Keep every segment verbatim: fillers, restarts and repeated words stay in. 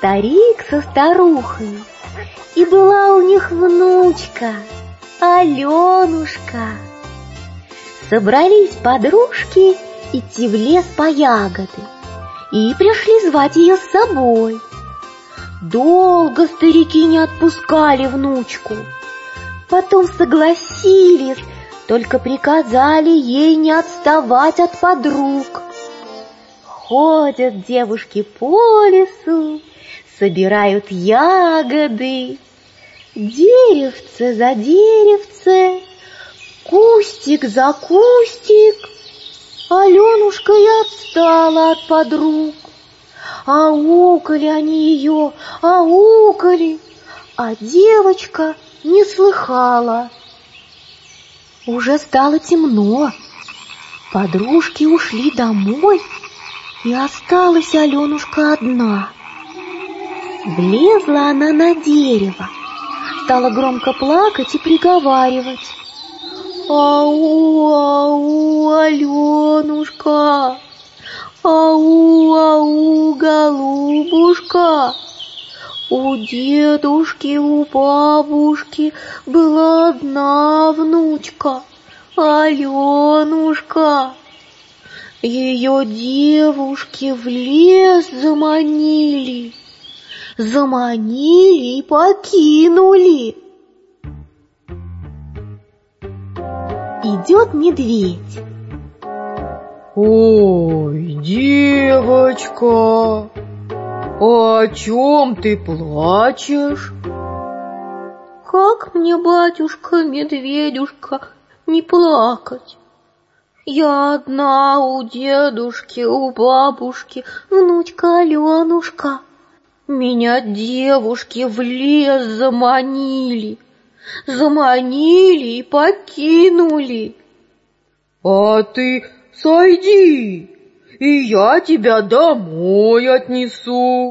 старик со старухой, и была у них внучка, Аленушка. Собрались подружки идти в лес по ягоды и пришли звать ее с собой. Долго старики не отпускали внучку, потом согласились, только приказали ей не отставать от подруг. Ходят девушки по лесу, собирают ягоды, деревце за деревце, кустик за кустик. Аленушка и отстала от подруг. Аукали они ее, аукали, а девочка не слыхала. Уже стало темно, подружки ушли домой, и осталась Аленушка одна. Влезла она на дерево, стала громко плакать и приговаривать: «Ау, ау, Аленушка! Ау, ау, голубушка! У дедушки, у бабушки была одна внучка, Аленушка. Ее девушки в лес заманили, заманили и покинули». Идет медведь. «Ой, девочка, а о чем ты плачешь?» «Как мне, батюшка-медведюшка, не плакать? Я одна у дедушки, у бабушки, внучка Аленушка. Меня девушки в лес заманили, заманили и покинули». «А ты сойди, и я тебя домой отнесу».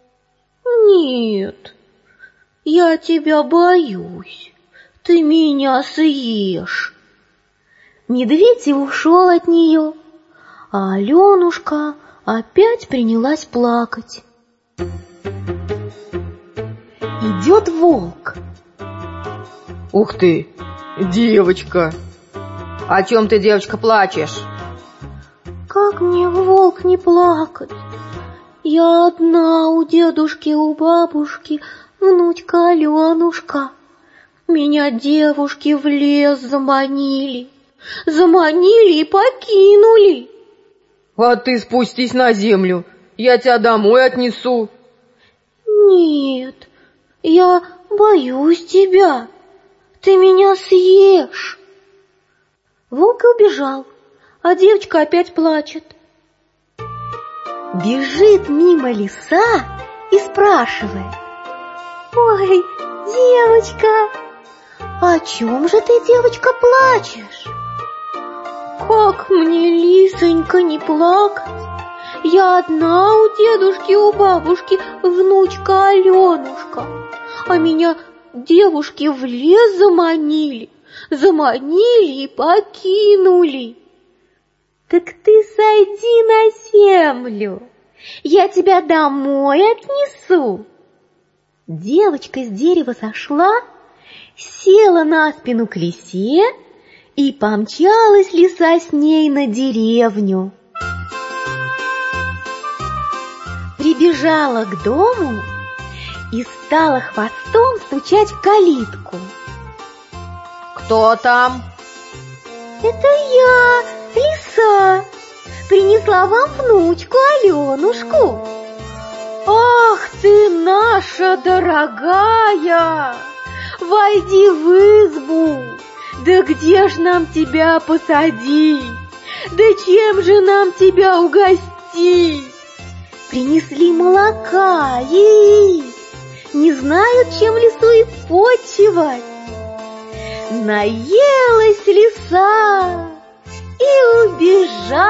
«Нет, я тебя боюсь, ты меня съешь». Медведь и ушел от нее, а Аленушка опять принялась плакать. Идет волк. «Ух ты, девочка! О чем ты, девочка, плачешь?» «Как мне, волк, не плакать? Я одна у дедушки, у бабушки, внучка Аленушка. Меня девушки в лес заманили, заманили и покинули». «А ты спустись на землю, я тебя домой отнесу». «Нет, я боюсь тебя, ты меня съешь». Волк убежал, а девочка опять плачет. Бежит мимо леса и спрашивает: «Ой, девочка, о чем же ты, девочка, плачешь?» «Как мне, лисонька, не плакать? Я одна у дедушки, у бабушки, внучка Аленушка, а меня девушки в лес заманили, заманили и покинули». «Так ты сойди на землю, я тебя домой отнесу». Девочка с дерева сошла, села на спину к лисе и помчалась лиса с ней на деревню. Прибежала к дому и стала хвостом стучать в калитку. «Кто там?» «Это я, лиса, принесла вам внучку Аленушку». «Ах ты наша дорогая! Войди в избу! Да где ж нам тебя посадить? Да чем же нам тебя угостить?» Принесли молока, яиц, не знают, чем лису и почивать. Наелась лиса и убежала